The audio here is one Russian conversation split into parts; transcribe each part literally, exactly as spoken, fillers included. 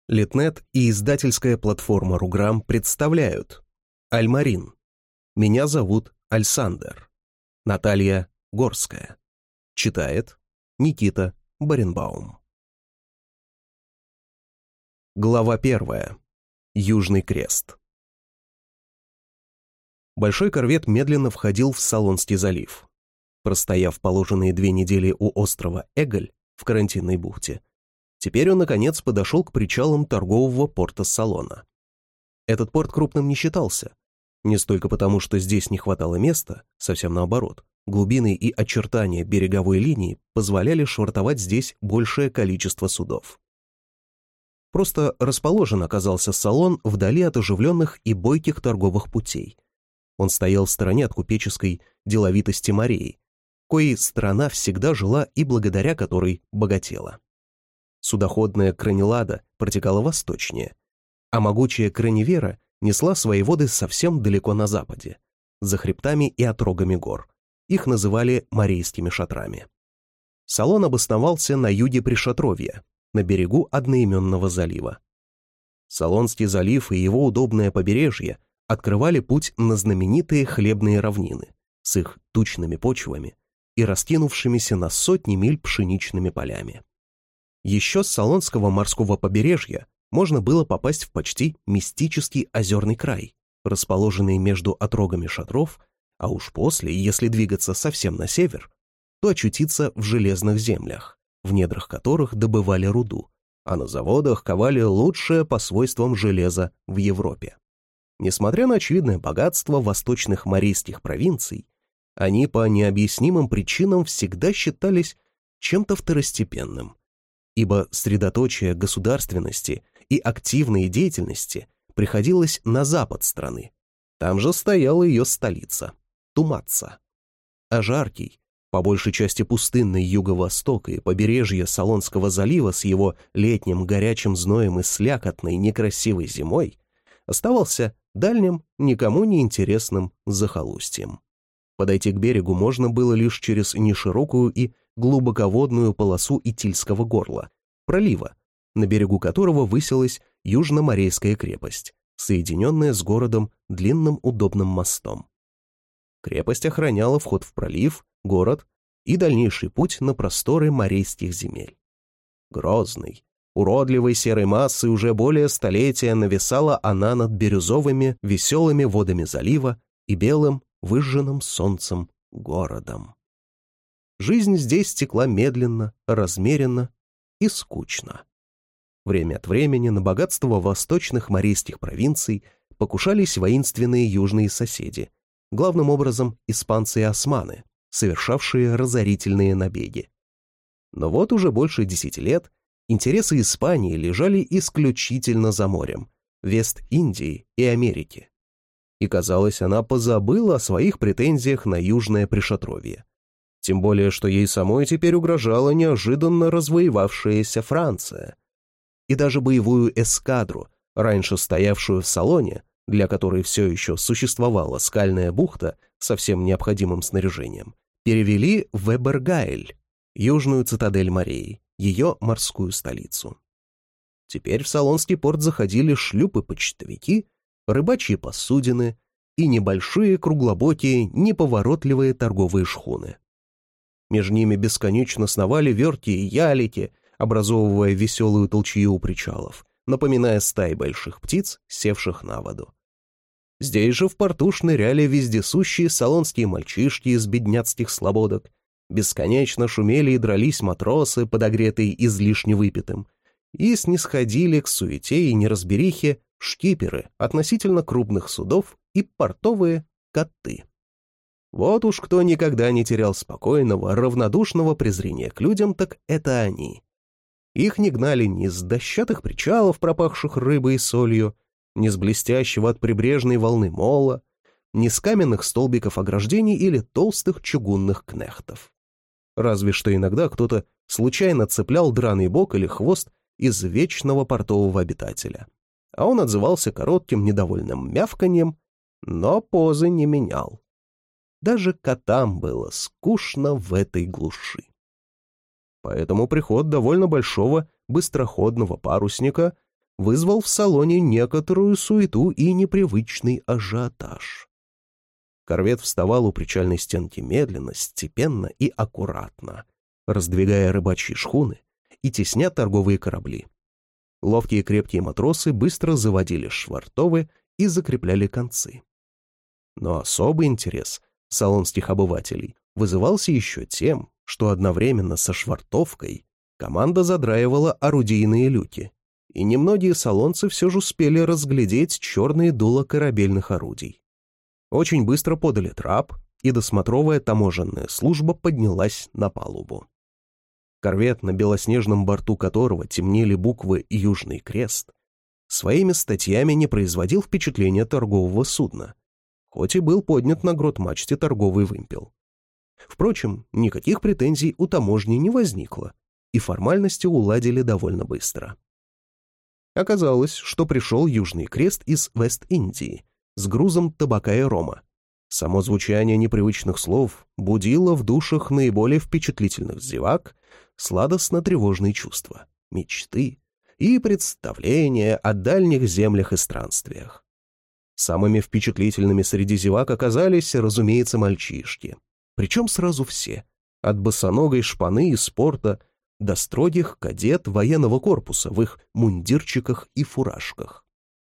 Литнет и издательская платформа Руграм представляют Альмарин. Меня зовут Альсандер. Наталья Горская. Читает Никита Баренбаум. Глава первая. Южный крест. Большой корвет медленно входил в Солонский залив. Простояв положенные две недели у острова Эголь в карантинной бухте, теперь он, наконец, подошел к причалам торгового порта Солона. Этот порт крупным не считался. Не столько потому, что здесь не хватало места, совсем наоборот. Глубины и очертания береговой линии позволяли швартовать здесь большее количество судов. Просто расположен оказался Солон вдали от оживленных и бойких торговых путей. Он стоял в стороне от купеческой деловитости морей, коей страна всегда жила и благодаря которой богатела. Судоходная Кранилада протекала восточнее, а могучая Кранивера несла свои воды совсем далеко на западе, за хребтами и отрогами гор. Их называли Морейскими шатрами. Солон обосновался на юге Пришатровья, на берегу одноименного залива. Солонский залив и его удобное побережье открывали путь на знаменитые хлебные равнины с их тучными почвами и раскинувшимися на сотни миль пшеничными полями. Еще с Солонского морского побережья можно было попасть в почти мистический озерный край, расположенный между отрогами шатров, а уж после, если двигаться совсем на север, то очутиться в железных землях, в недрах которых добывали руду, а на заводах ковали лучшее по свойствам железо в Европе. Несмотря на очевидное богатство восточных морейских провинций, они по необъяснимым причинам всегда считались чем-то второстепенным, ибо средоточие государственности и активной деятельности приходилось на запад страны. Там же стояла ее столица – Тумаца. А жаркий, по большей части пустынный юго-восток и побережье Солонского залива с его летним горячим зноем и слякотной некрасивой зимой оставался дальним, никому не интересным захолустьем. Подойти к берегу можно было лишь через неширокую и глубоководную полосу Итильского горла, пролива, на берегу которого высилась Южноморейская крепость, соединенная с городом длинным удобным мостом. Крепость охраняла вход в пролив, город и дальнейший путь на просторы морейских земель. Грозной, уродливой серой массой уже более столетия нависала она над бирюзовыми, веселыми водами залива и белым, выжженным солнцем городом. Жизнь здесь текла медленно, размеренно и скучно. Время от времени на богатство восточных морейских провинций покушались воинственные южные соседи, главным образом испанцы и османы, совершавшие разорительные набеги. Но вот уже больше десяти лет интересы Испании лежали исключительно за морем, Вест-Индии и Америки. И, казалось, она позабыла о своих претензиях на Южное Пришатровье. Тем более, что ей самой теперь угрожала неожиданно развоевавшаяся Франция. И даже боевую эскадру, раньше стоявшую в Солоне, для которой все еще существовала скальная бухта со всем необходимым снаряжением, перевели в Эбергайль, южную цитадель морей, ее морскую столицу. Теперь в Солонский порт заходили шлюпы-почтовики, рыбачьи посудины и небольшие круглобокие неповоротливые торговые шхуны. Между ними бесконечно сновали верки и ялики, образовывая веселую толчью у причалов, напоминая стаи больших птиц, севших на воду. Здесь же в порту шныряли вездесущие солонские мальчишки из бедняцких слободок, бесконечно шумели и дрались матросы, подогретые излишне выпитым, и снисходили к суете и неразберихе шкиперы относительно крупных судов и портовые коты. Вот уж кто никогда не терял спокойного, равнодушного презрения к людям, так это они. Их не гнали ни с дощатых причалов, пропахших рыбой и солью, ни с блестящего от прибрежной волны мола, ни с каменных столбиков ограждений или толстых чугунных кнехтов. Разве что иногда кто-то случайно цеплял драный бок или хвост из вечного портового обитателя, а он отзывался коротким недовольным мявканьем, но позы не менял. Даже котам было скучно в этой глуши. Поэтому приход довольно большого быстроходного парусника вызвал в салоне некоторую суету и непривычный ажиотаж. Корвет вставал у причальной стенки медленно, степенно и аккуратно, раздвигая рыбачьи шхуны и тесня торговые корабли. Ловкие крепкие матросы быстро заводили швартовы и закрепляли концы. Но особый интерес салонских обывателей вызывался еще тем, что одновременно со швартовкой команда задраивала орудийные люки, и немногие салонцы все же успели разглядеть черные дула корабельных орудий. Очень быстро подали трап, и досмотровая таможенная служба поднялась на палубу. Корвет, на белоснежном борту которого темнели буквы «Южный крест», своими статьями не производил впечатления торгового судна, хоть и был поднят на грот-мачте торговый вымпел. Впрочем, никаких претензий у таможни не возникло, и формальности уладили довольно быстро. Оказалось, что пришел Южный крест из Вест-Индии с грузом табака и рома. Само звучание непривычных слов будило в душах наиболее впечатлительных зевак сладостно-тревожные чувства, мечты и представления о дальних землях и странствиях. Самыми впечатлительными среди зевак оказались, разумеется, мальчишки. Причем сразу все, от босоногой шпаны из спорта до строгих кадет военного корпуса в их мундирчиках и фуражках.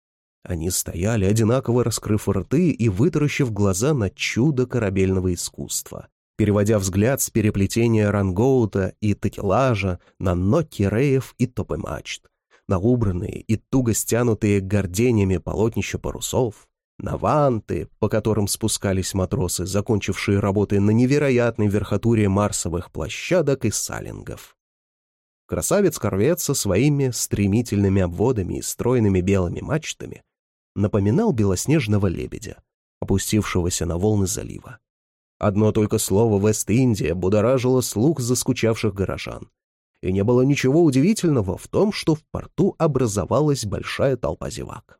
Они стояли, одинаково раскрыв рты и вытаращив глаза на чудо корабельного искусства, переводя взгляд с переплетения рангоута и такелажа на ноки реев и топы мачт, на убранные и туго стянутые гордениями полотнища парусов, на ванты, по которым спускались матросы, закончившие работы на невероятной верхотуре марсовых площадок и салингов. Красавец-корвет со своими стремительными обводами и стройными белыми мачтами напоминал белоснежного лебедя, опустившегося на волны залива. Одно только слово «Вест-Индия» будоражило слух заскучавших горожан, и не было ничего удивительного в том, что в порту образовалась большая толпа зевак.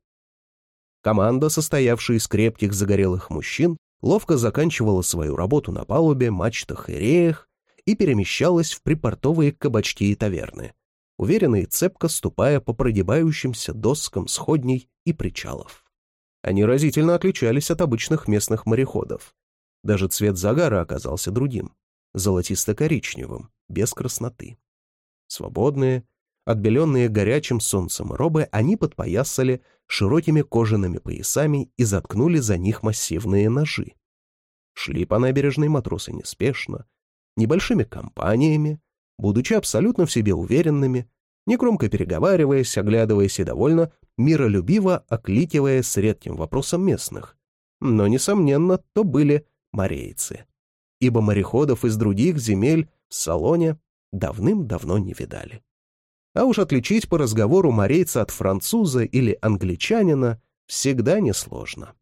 Команда, состоявшая из крепких загорелых мужчин, ловко заканчивала свою работу на палубе, мачтах и реях и перемещалась в припортовые кабачки и таверны, уверенно и цепко ступая по прогибающимся доскам сходней и причалов. Они разительно отличались от обычных местных мореходов. Даже цвет загара оказался другим, золотисто-коричневым, без красноты. Свободные, отбеленные горячим солнцем робы, они подпоясали широкими кожаными поясами и заткнули за них массивные ножи. Шли по набережной матросы неспешно, небольшими компаниями, будучи абсолютно в себе уверенными, негромко переговариваясь, оглядываясь и довольно миролюбиво окликивая с редким вопросом местных. Но, несомненно, то были морейцы, ибо мореходов из других земель в салоне давным-давно не видали. А уж отличить по разговору морейца от француза или англичанина всегда несложно.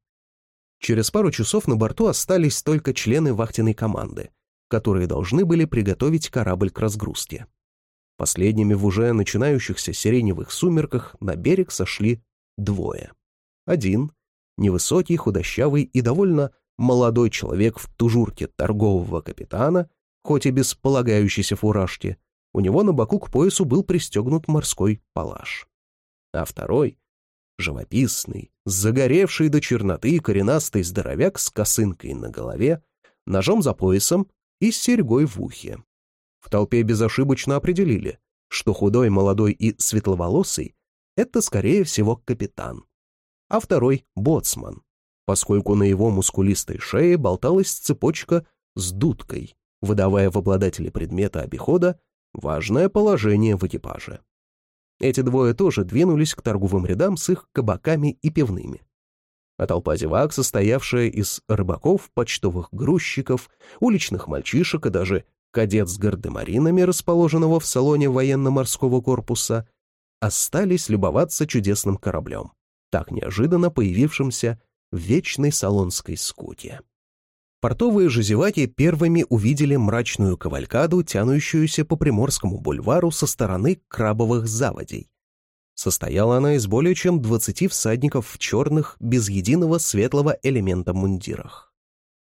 Через пару часов на борту остались только члены вахтенной команды, которые должны были приготовить корабль к разгрузке. Последними в уже начинающихся сиреневых сумерках на берег сошли двое. Один, невысокий, худощавый и довольно молодой человек в тужурке торгового капитана, хоть и без полагающейся фуражки, у него на боку к поясу был пристегнут морской палаш. А второй — живописный, загоревший до черноты коренастый здоровяк с косынкой на голове, ножом за поясом и с серьгой в ухе. В толпе безошибочно определили, что худой, молодой и светловолосый — это, скорее всего, капитан, а второй — боцман, поскольку на его мускулистой шее болталась цепочка с дудкой, выдавая в обладателе предмета обихода важное положение в экипаже. Эти двое тоже двинулись к торговым рядам с их кабаками и пивными. А толпа зевак, состоявшая из рыбаков, почтовых грузчиков, уличных мальчишек и даже кадет с гардемаринами, расположенного в салоне военно-морского корпуса, остались любоваться чудесным кораблем, так неожиданно появившимся в вечной салонской скуке. Портовые же зеваки первыми увидели мрачную кавалькаду, тянущуюся по Приморскому бульвару со стороны крабовых заводей. Состояла она из более чем двадцати всадников в черных, без единого светлого элемента мундирах.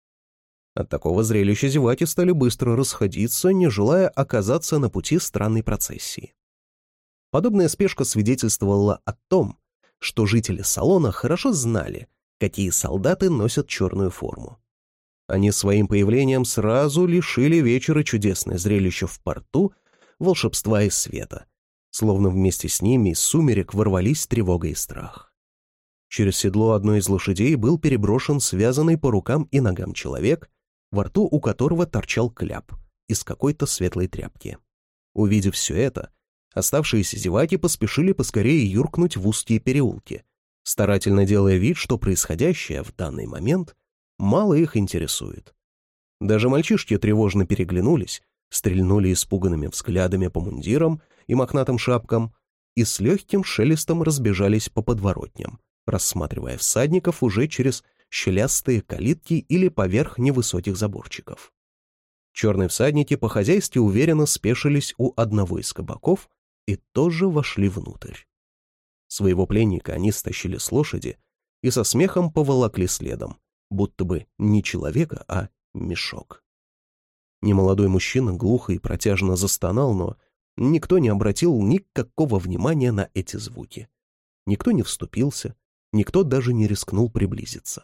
От такого зрелища зеваки стали быстро расходиться, не желая оказаться на пути странной процессии. Подобная спешка свидетельствовала о том, что жители салона хорошо знали, какие солдаты носят черную форму. Они своим появлением сразу лишили вечера чудесное зрелище в порту, волшебства и света, словно вместе с ними из сумерек ворвались тревога и страх. Через седло одной из лошадей был переброшен связанный по рукам и ногам человек, во рту у которого торчал кляп из какой-то светлой тряпки. Увидев все это, оставшиеся зеваки поспешили поскорее юркнуть в узкие переулки, старательно делая вид, что происходящее в данный момент мало их интересует. Даже мальчишки тревожно переглянулись, стрельнули испуганными взглядами по мундирам и мохнатым шапкам и с легким шелестом разбежались по подворотням, рассматривая всадников уже через щелястые калитки или поверх невысоких заборчиков. Черные всадники по-хозяйски уверенно спешились у одного из кабаков и тоже вошли внутрь. Своего пленника они стащили с лошади и со смехом поволокли следом, будто бы не человека, а мешок. Немолодой мужчина глухо и протяжно застонал, но никто не обратил никакого внимания на эти звуки. Никто не вступился, никто даже не рискнул приблизиться.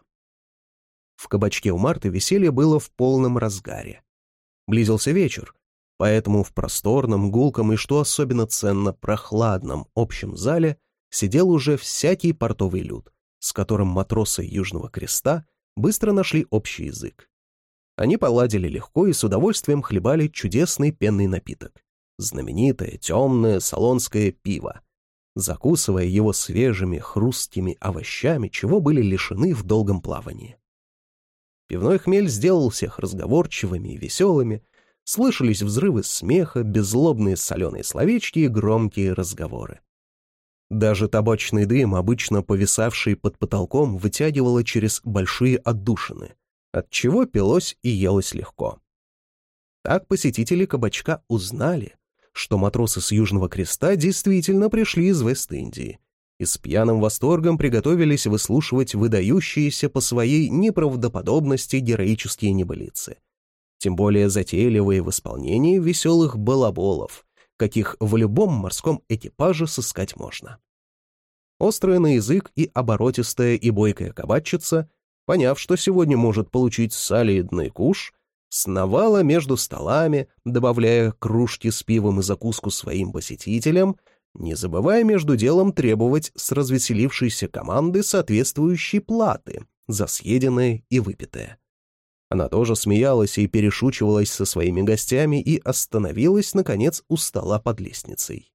В кабачке у Марты веселье было в полном разгаре. Близился вечер, поэтому в просторном, гулком и, что особенно ценно, прохладном общем зале сидел уже всякий портовый люд, с которым матросы Южного Креста быстро нашли общий язык. Они поладили легко и с удовольствием хлебали чудесный пенный напиток, знаменитое темное салонское пиво, закусывая его свежими хрусткими овощами, чего были лишены в долгом плавании. Пивной хмель сделал всех разговорчивыми и веселыми, слышались взрывы смеха, беззлобные соленые словечки и громкие разговоры. Даже табачный дым, обычно повисавший под потолком, вытягивало через большие отдушины, отчего пилось и елось легко. Так посетители кабачка узнали, что матросы с Южного Креста действительно пришли из Вест-Индии и с пьяным восторгом приготовились выслушивать выдающиеся по своей неправдоподобности героические небылицы, тем более затейливые в исполнении веселых балаболов, каких в любом морском экипаже сыскать можно. Острая на язык и оборотистая и бойкая кабачица, поняв, что сегодня может получить солидный куш, сновала между столами, добавляя кружки с пивом и закуску своим посетителям, не забывая между делом требовать с развеселившейся команды соответствующей платы за съеденное и выпитое. Она тоже смеялась и перешучивалась со своими гостями и остановилась, наконец, у стола под лестницей.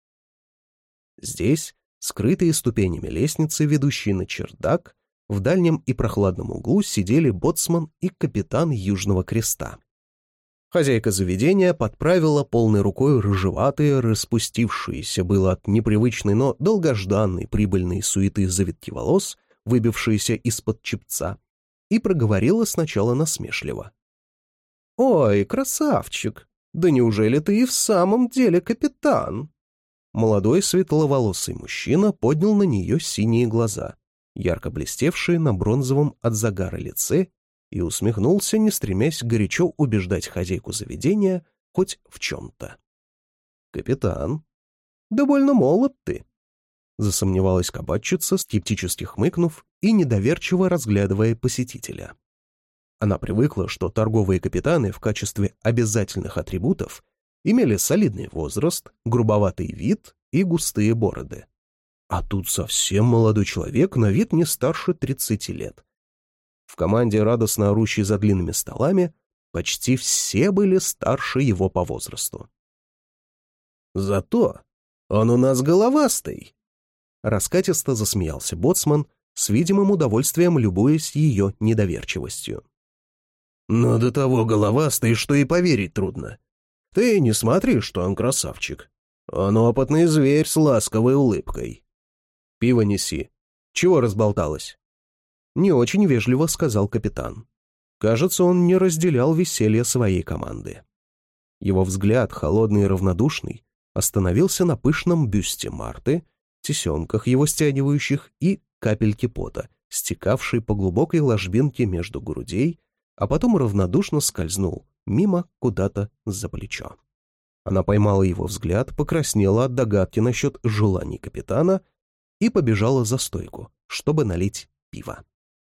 Здесь, скрытые ступенями лестницы, ведущие на чердак, в дальнем и прохладном углу сидели боцман и капитан Южного Креста. Хозяйка заведения подправила полной рукой рыжеватые, распустившиеся было от непривычной, но долгожданной прибыльной суеты завитки волос, выбившиеся из-под чепца, и проговорила сначала насмешливо. «Ой, красавчик! Да неужели ты и в самом деле капитан?» Молодой светловолосый мужчина поднял на нее синие глаза, ярко блестевшие на бронзовом от загара лице, и усмехнулся, не стремясь горячо убеждать хозяйку заведения хоть в чем-то. «Капитан, довольно молод ты», — засомневалась кабачица, скептически хмыкнув и недоверчиво разглядывая посетителя. Она привыкла, что торговые капитаны в качестве обязательных атрибутов имели солидный возраст, грубоватый вид и густые бороды. А тут совсем молодой человек, на вид не старше тридцати лет. В команде, радостно орущей за длинными столами, почти все были старше его по возрасту. «Зато он у нас головастый!» Раскатисто засмеялся боцман, с видимым удовольствием любуясь ее недоверчивостью. «Но до того головастый, что и поверить трудно. Ты не смотри, что он красавчик. Он опытный зверь с ласковой улыбкой. Пиво неси. Чего разболталась?» Не очень вежливо сказал капитан. Кажется, он не разделял веселье своей команды. Его взгляд, холодный и равнодушный, остановился на пышном бюсте Марты, тесенках его стягивающих и капельке пота, стекавшей по глубокой ложбинке между грудей, а потом равнодушно скользнул мимо куда-то за плечо. Она поймала его взгляд, покраснела от догадки насчет желаний капитана и побежала за стойку, чтобы налить пиво.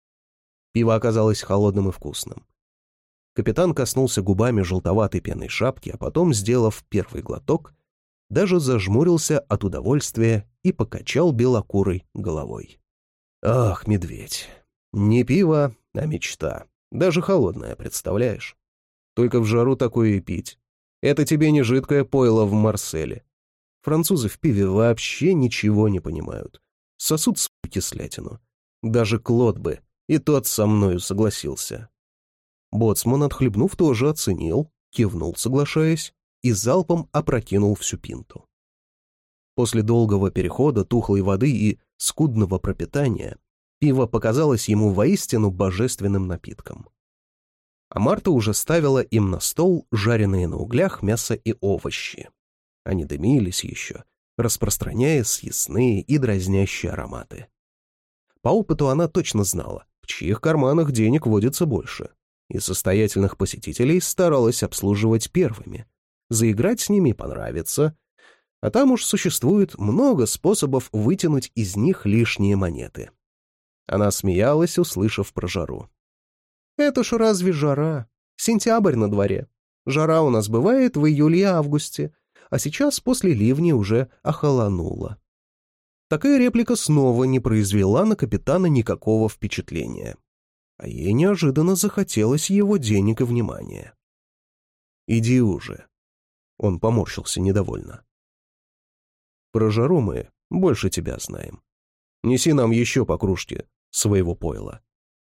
Пиво оказалось холодным и вкусным. Капитан коснулся губами желтоватой пенной шапки, а потом, сделав первый глоток, даже зажмурился от удовольствия и покачал белокурой головой. «Ах, медведь, не пиво, а мечта. Даже холодное, представляешь? Только в жару такое и пить. Это тебе не жидкое пойло в Марселе. Французы в пиве вообще ничего не понимают. Сосут свою кислятину. Даже Клод бы, и тот со мною согласился». Боцман, отхлебнув, тоже оценил, кивнул, соглашаясь, и залпом опрокинул всю пинту. После долгого перехода, тухлой воды и скудного пропитания пиво показалось ему воистину божественным напитком. А Марта уже ставила им на стол жареные на углях мясо и овощи. Они дымились еще, распространяя съестные и дразнящие ароматы. По опыту она точно знала, в чьих карманах денег водится больше, и состоятельных посетителей старалась обслуживать первыми, заиграть с ними понравится, а там уж существует много способов вытянуть из них лишние монеты. Она смеялась, услышав про жару. «Это ж разве жара? Сентябрь на дворе. Жара у нас бывает в июле и августе, а сейчас после ливня уже охолонуло». Такая реплика снова не произвела на капитана никакого впечатления, а ей неожиданно захотелось его денег и внимания. «Иди уже». Он поморщился недовольно. «Про жару мы больше тебя знаем. Неси нам еще по кружке своего пойла».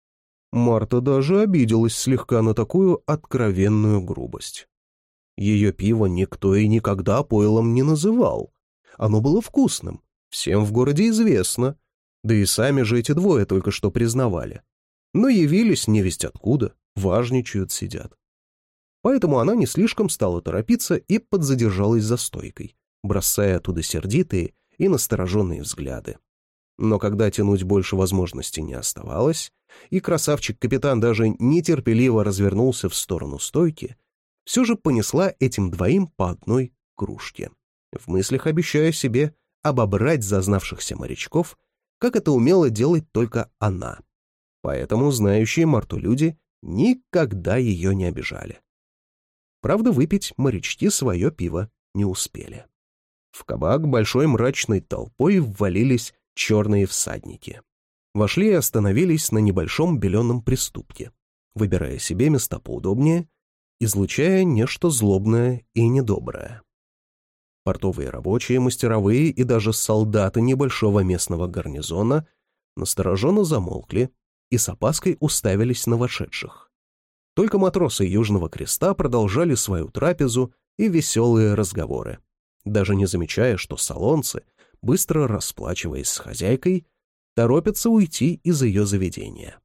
Марта даже обиделась слегка на такую откровенную грубость. Ее пиво никто и никогда пойлом не называл. Оно было вкусным, всем в городе известно, да и сами же эти двое только что признавали. Но явились невесть откуда, важничают, сидят. Поэтому она не слишком стала торопиться и подзадержалась за стойкой, бросая оттуда сердитые и настороженные взгляды. Но когда тянуть больше возможностей не оставалось, и красавчик-капитан даже нетерпеливо развернулся в сторону стойки, все же понесла этим двоим по одной кружке, в мыслях обещая себе обобрать зазнавшихся морячков, как это умела делать только она. Поэтому знающие Марту люди никогда ее не обижали. Правда, выпить морячки свое пиво не успели. В кабак большой мрачной толпой ввалились черные всадники. Вошли и остановились на небольшом беленом приступке, выбирая себе места поудобнее, излучая нечто злобное и недоброе. Портовые рабочие, мастеровые и даже солдаты небольшого местного гарнизона настороженно замолкли и с опаской уставились на вошедших. Только матросы Южного Креста продолжали свою трапезу и веселые разговоры, даже не замечая, что салонцы, быстро расплачиваясь с хозяйкой, торопятся уйти из ее заведения.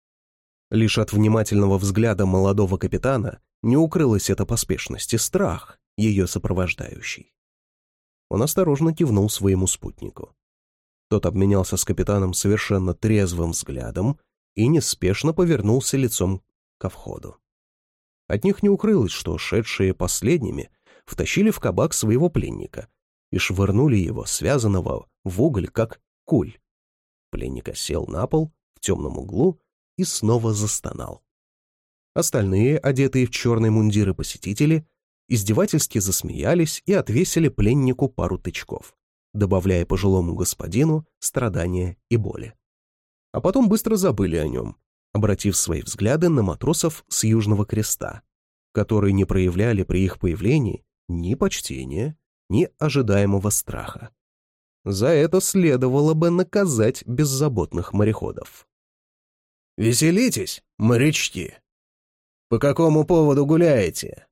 Лишь от внимательного взгляда молодого капитана не укрылась эта поспешность и страх, ее сопровождающий. Он осторожно кивнул своему спутнику. Тот обменялся с капитаном совершенно трезвым взглядом и неспешно повернулся лицом ко входу. От них не укрылось, что шедшие последними втащили в кабак своего пленника и швырнули его, связанного, в уголь, как куль. Пленник сел на пол в темном углу и снова застонал. Остальные, одетые в черные мундиры посетители, издевательски засмеялись и отвесили пленнику пару тычков, добавляя пожилому господину страдания и боли. А потом быстро забыли о нем, обратив свои взгляды на матросов с Южного Креста, которые не проявляли при их появлении ни почтения, ни ожидаемого страха. За это следовало бы наказать беззаботных мореходов. «Веселитесь, морячки! По какому поводу гуляете?»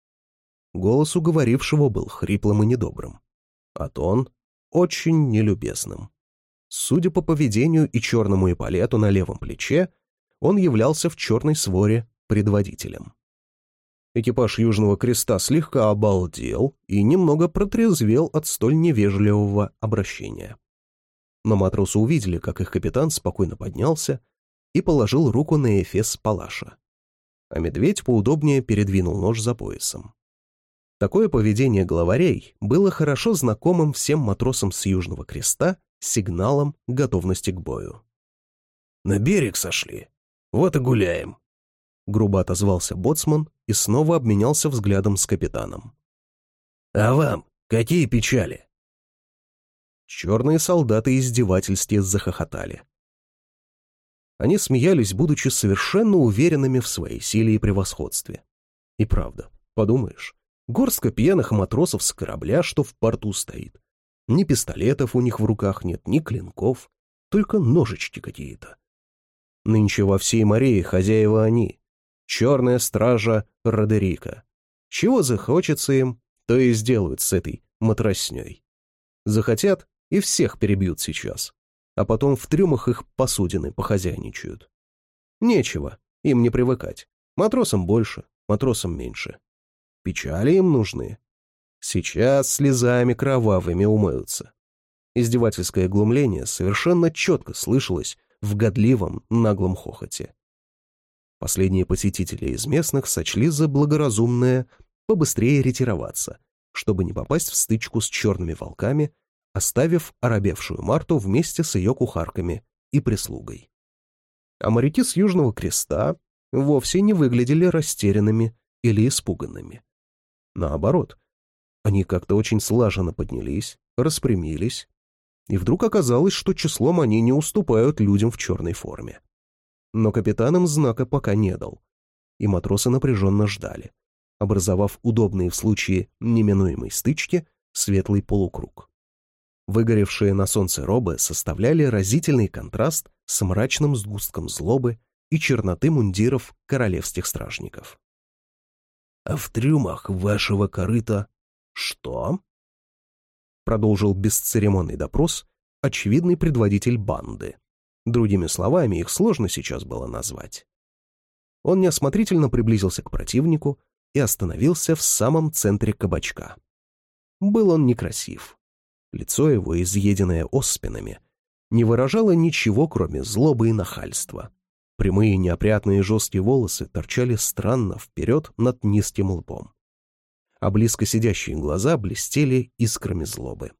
Голос у говорившего был хриплым и недобрым, а тон очень нелюбезным. Судя по поведению и черному эполету на левом плече, он являлся в черной своре предводителем. Экипаж Южного Креста слегка обалдел и немного протрезвел от столь невежливого обращения. Но матросы увидели, как их капитан спокойно поднялся и положил руку на эфес палаша, а медведь поудобнее передвинул нож за поясом. Такое поведение главарей было хорошо знакомым всем матросам с Южного Креста сигналом готовности к бою. «На берег сошли. Вот и гуляем», — грубо отозвался боцман и снова обменялся взглядом с капитаном. «А вам какие печали?» Черные солдаты издевательски захохотали. Они смеялись, будучи совершенно уверенными в своей силе и превосходстве. И правда, подумаешь, горстка пьяных матросов с корабля, что в порту стоит. Ни пистолетов у них в руках нет, ни клинков, только ножички какие-то. Нынче во всей морее хозяева они, черная стража Родерика. Чего захочется им, то и сделают с этой матросней. Захотят — и всех перебьют сейчас, а потом в трюмах их посудины похозяйничают. Нечего, им не привыкать. Матросам больше, матросам меньше. Печали им нужны. Сейчас слезами кровавыми умоются. Издевательское глумление совершенно четко слышалось в годливом наглом хохоте. Последние посетители из местных сочли за благоразумное побыстрее ретироваться, чтобы не попасть в стычку с черными волками, оставив оробевшую Марту вместе с ее кухарками и прислугой. А моряки с Южного Креста вовсе не выглядели растерянными или испуганными. Наоборот, они как-то очень слаженно поднялись, распрямились, и вдруг оказалось, что числом они не уступают людям в черной форме. Но капитан им знака пока не дал, и матросы напряженно ждали, образовав удобный в случае неминуемой стычки светлый полукруг. Выгоревшие на солнце робы составляли разительный контраст с мрачным сгустком злобы и черноты мундиров королевских стражников. «А в трюмах вашего корыта что?» Продолжил бесцеремонный допрос очевидный предводитель банды. Другими словами, их сложно сейчас было назвать. Он неосмотрительно приблизился к противнику и остановился в самом центре кабачка. Был он некрасив. Лицо его, изъеденное оспинами, не выражало ничего, кроме злобы и нахальства. Прямые неопрятные жесткие волосы торчали странно вперед над низким лбом, а близко сидящие глаза блестели искрами злобы.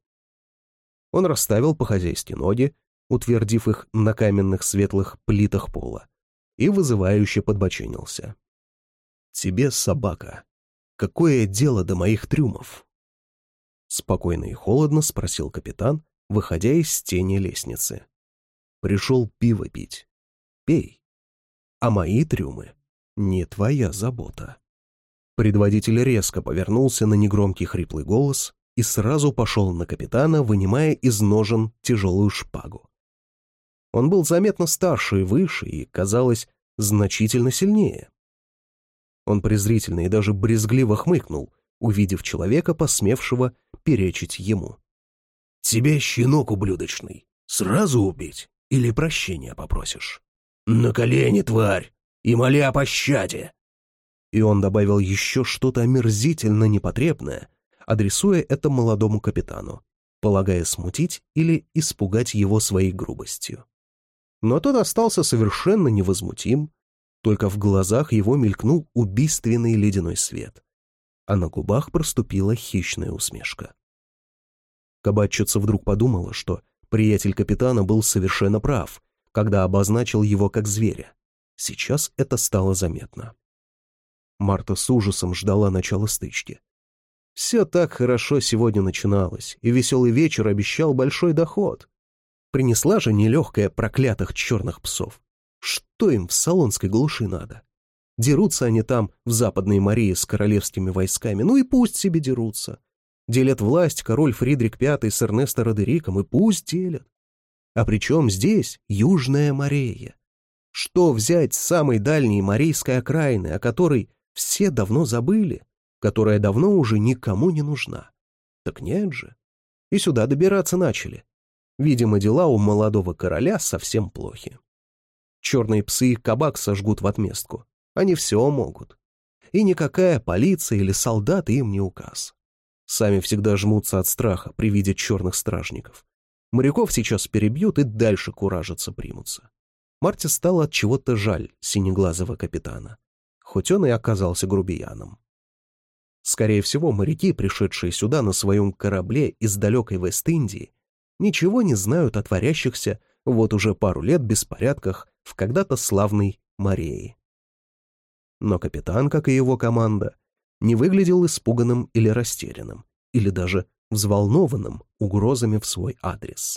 Он расставил по-хозяйски ноги, утвердив их на каменных светлых плитах пола, и вызывающе подбоченился. «Тебе, собака, какое дело до моих трюмов?» Спокойно и холодно спросил капитан, выходя из тени лестницы. «Пришел пиво пить. Пей. А мои трюмы — не твоя забота». Предводитель резко повернулся на негромкий хриплый голос и сразу пошел на капитана, вынимая из ножен тяжелую шпагу. Он был заметно старше и выше, и, казалось, значительно сильнее. Он презрительно и даже брезгливо хмыкнул, увидев человека, посмевшего перечить ему. «Тебя, щенок ублюдочный, сразу убить или прощения попросишь? На колени, тварь, и моли о пощаде!» И он добавил еще что-то омерзительно непотребное, адресуя это молодому капитану, полагая смутить или испугать его своей грубостью. Но тот остался совершенно невозмутим, только в глазах его мелькнул убийственный ледяной свет, а на губах проступила хищная усмешка. Кабачица вдруг подумала, что приятель капитана был совершенно прав, когда обозначил его как зверя. Сейчас это стало заметно. Марта с ужасом ждала начала стычки. Все так хорошо сегодня начиналось, и веселый вечер обещал большой доход. Принесла же нелегкая проклятых черных псов. Что им в Солонской глуши надо? Дерутся они там, в Западной Марии, с королевскими войсками, ну и пусть себе дерутся. Делят власть король Фридрих Пятый с Эрнесто Родериком, и пусть делят. А причем здесь Южная Морея? Что взять с самой дальней морейской окраины, о которой все давно забыли, которая давно уже никому не нужна? Так нет же. И сюда добираться начали. Видимо, дела у молодого короля совсем плохи. Черные псы их кабак сожгут в отместку. Они все могут. И никакая полиция или солдаты им не указ. Сами всегда жмутся от страха при виде черных стражников. Моряков сейчас перебьют и дальше куражиться примутся. Марте стало от чего-то жаль синеглазого капитана, хоть он и оказался грубияном. Скорее всего, моряки, пришедшие сюда на своем корабле из далекой Вест-Индии, ничего не знают о творящихся вот уже пару лет беспорядках в когда-то славной Морее. Но капитан, как и его команда, не выглядел испуганным или растерянным, или даже взволнованным угрозами в свой адрес.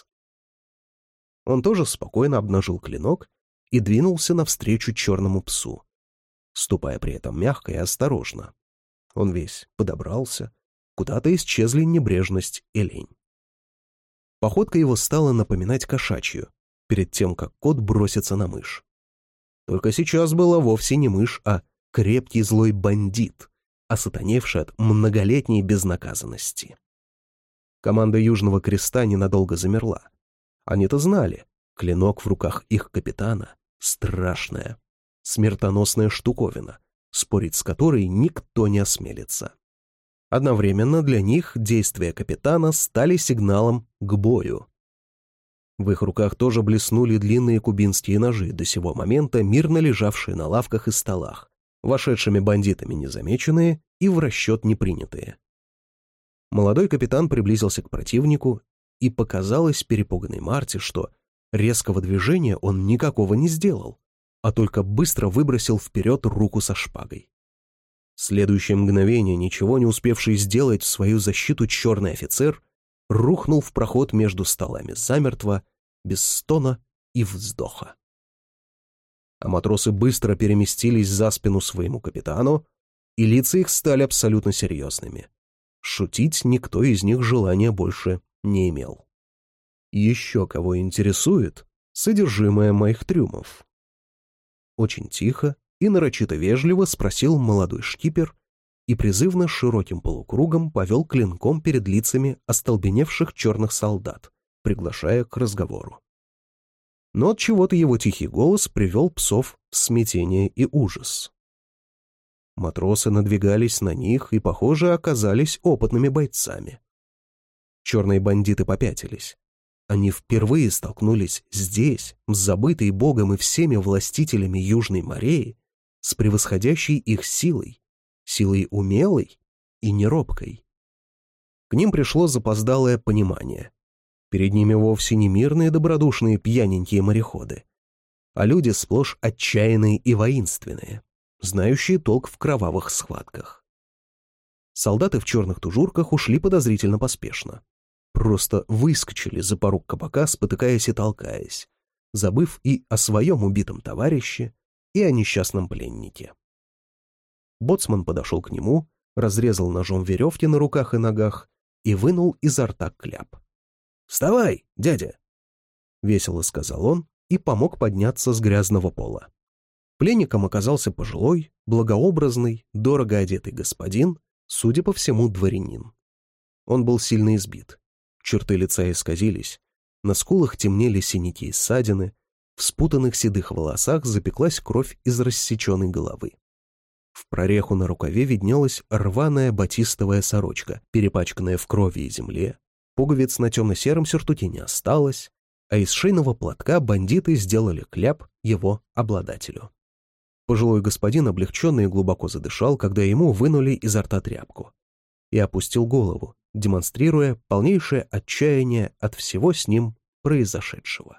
Он тоже спокойно обнажил клинок и двинулся навстречу черному псу, ступая при этом мягко и осторожно. Он весь подобрался, куда-то исчезли небрежность и лень. Походка его стала напоминать кошачью, перед тем, как кот бросится на мышь. Только сейчас была вовсе не мышь, а крепкий злой бандит, осатаневший от многолетней безнаказанности. Команда Южного Креста ненадолго замерла. Они-то знали, клинок в руках их капитана — страшная, смертоносная штуковина, спорить с которой никто не осмелится. Одновременно для них действия капитана стали сигналом к бою. В их руках тоже блеснули длинные кубинские ножи, до сего момента мирно лежавшие на лавках и столах, вошедшими бандитами незамеченные и в расчет не принятые. Молодой капитан приблизился к противнику, и показалось перепуганной Марте, что резкого движения он никакого не сделал, а только быстро выбросил вперед руку со шпагой. В следующее мгновение, ничего не успевший сделать в свою защиту черный офицер, рухнул в проход между столами замертво, без стона и вздоха. А матросы быстро переместились за спину своему капитану, и лица их стали абсолютно серьезными. Шутить никто из них желания больше не имел. Еще кого интересует содержимое моих трюмов? Очень тихо и нарочито вежливо спросил молодой шкипер и призывно широким полукругом повел клинком перед лицами остолбеневших черных солдат, приглашая к разговору. Но от чего-то его тихий голос привел псов в смятение и ужас. Матросы надвигались на них и, похоже, оказались опытными бойцами. Черные бандиты попятились. Они впервые столкнулись здесь, с забытой Богом и всеми властителями Южной Мореи, с превосходящей их силой, силой умелой и неробкой. К ним пришло запоздалое понимание. Перед ними вовсе не мирные добродушные пьяненькие мореходы, а люди сплошь отчаянные и воинственные, знающие толк в кровавых схватках. Солдаты в черных тужурках ушли подозрительно поспешно. Просто выскочили за порог кабака, спотыкаясь и толкаясь, забыв и о своем убитом товарище, и о несчастном пленнике. Боцман подошел к нему, разрезал ножом веревки на руках и ногах и вынул изо рта кляп. «Вставай, дядя!» — весело сказал он и помог подняться с грязного пола. Пленником оказался пожилой, благообразный, дорого одетый господин, судя по всему, дворянин. Он был сильно избит. Черты лица исказились, на скулах темнели синяки и ссадины, в спутанных седых волосах запеклась кровь из рассеченной головы. В прореху на рукаве виднелась рваная батистовая сорочка, перепачканная в крови и земле, пуговиц на темно-сером сюртуке не осталось, а из шейного платка бандиты сделали кляп его обладателю. Пожилой господин облегченно и глубоко задышал, когда ему вынули изо рта тряпку, и опустил голову, демонстрируя полнейшее отчаяние от всего с ним произошедшего.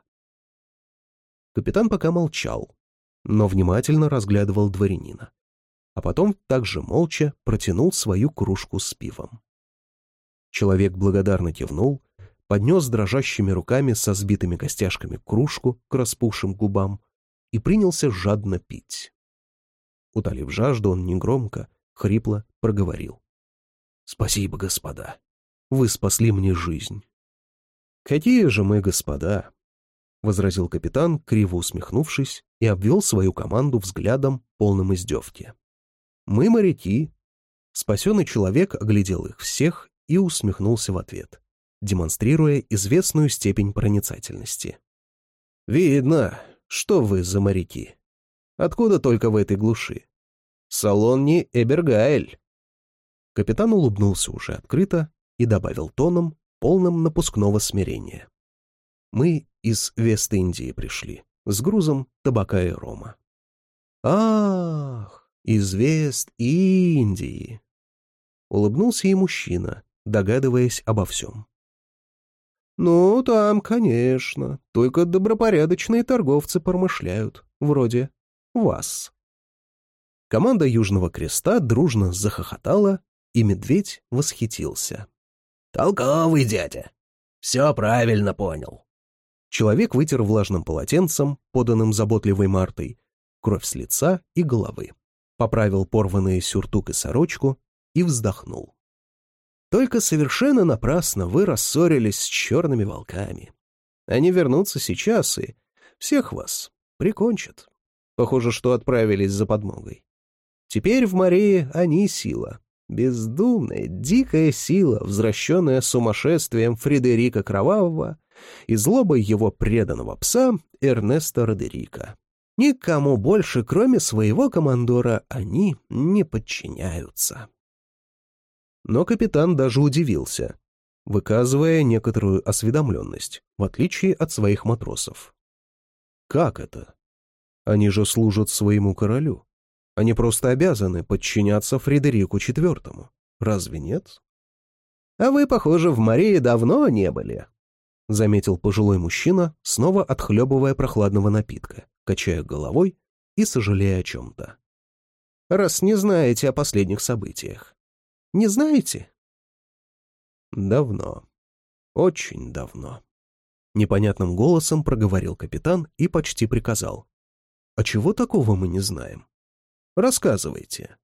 Капитан пока молчал, но внимательно разглядывал дворянина, а потом также молча протянул свою кружку с пивом. Человек благодарно кивнул, поднес дрожащими руками со сбитыми костяшками кружку к распухшим губам и принялся жадно пить. Утолив жажду, он негромко, хрипло проговорил: «Спасибо, господа. Вы спасли мне жизнь». «Какие же мы господа?» — возразил капитан, криво усмехнувшись, и обвел свою команду взглядом, полным издевки. «Мы моряки». Спасенный человек оглядел их всех и усмехнулся в ответ, демонстрируя известную степень проницательности. «Видно, что вы за моряки. Откуда только в этой глуши? Салон не Эбергаэль». Капитан улыбнулся уже открыто и добавил тоном, полным напускного смирения: «Мы из Вест-Индии пришли, с грузом табака и рома». «Ах, из Вест-Индии!» Улыбнулся и мужчина, догадываясь обо всем. «Ну, там, конечно, только добропорядочные торговцы промышляют, вроде вас». Команда Южного Креста дружно захохотала, и медведь восхитился. «Толковый дядя! Все правильно понял!» Человек вытер влажным полотенцем, поданным заботливой Мартой, кровь с лица и головы, поправил порванные сюртук и сорочку и вздохнул. «Только совершенно напрасно вы рассорились с черными волками. Они вернутся сейчас и всех вас прикончат. Похоже, что отправились за подмогой. Теперь в Марее они сила, бездумная, дикая сила, возвращенная сумасшествием Фредерика Кровавого и злобой его преданного пса Эрнеста Родерика. Никому больше, кроме своего командора, они не подчиняются». Но капитан даже удивился, выказывая некоторую осведомленность, в отличие от своих матросов. «Как это? Они же служат своему королю. Они просто обязаны подчиняться Фредерику четвёртому. Разве нет?» «А вы, похоже, в Марее давно не были», — заметил пожилой мужчина, снова отхлебывая прохладного напитка, качая головой и сожалея о чем-то. «Раз не знаете о последних событиях. Не знаете?» «Давно. Очень давно», — непонятным голосом проговорил капитан и почти приказал. «А чего такого мы не знаем? Рассказывайте».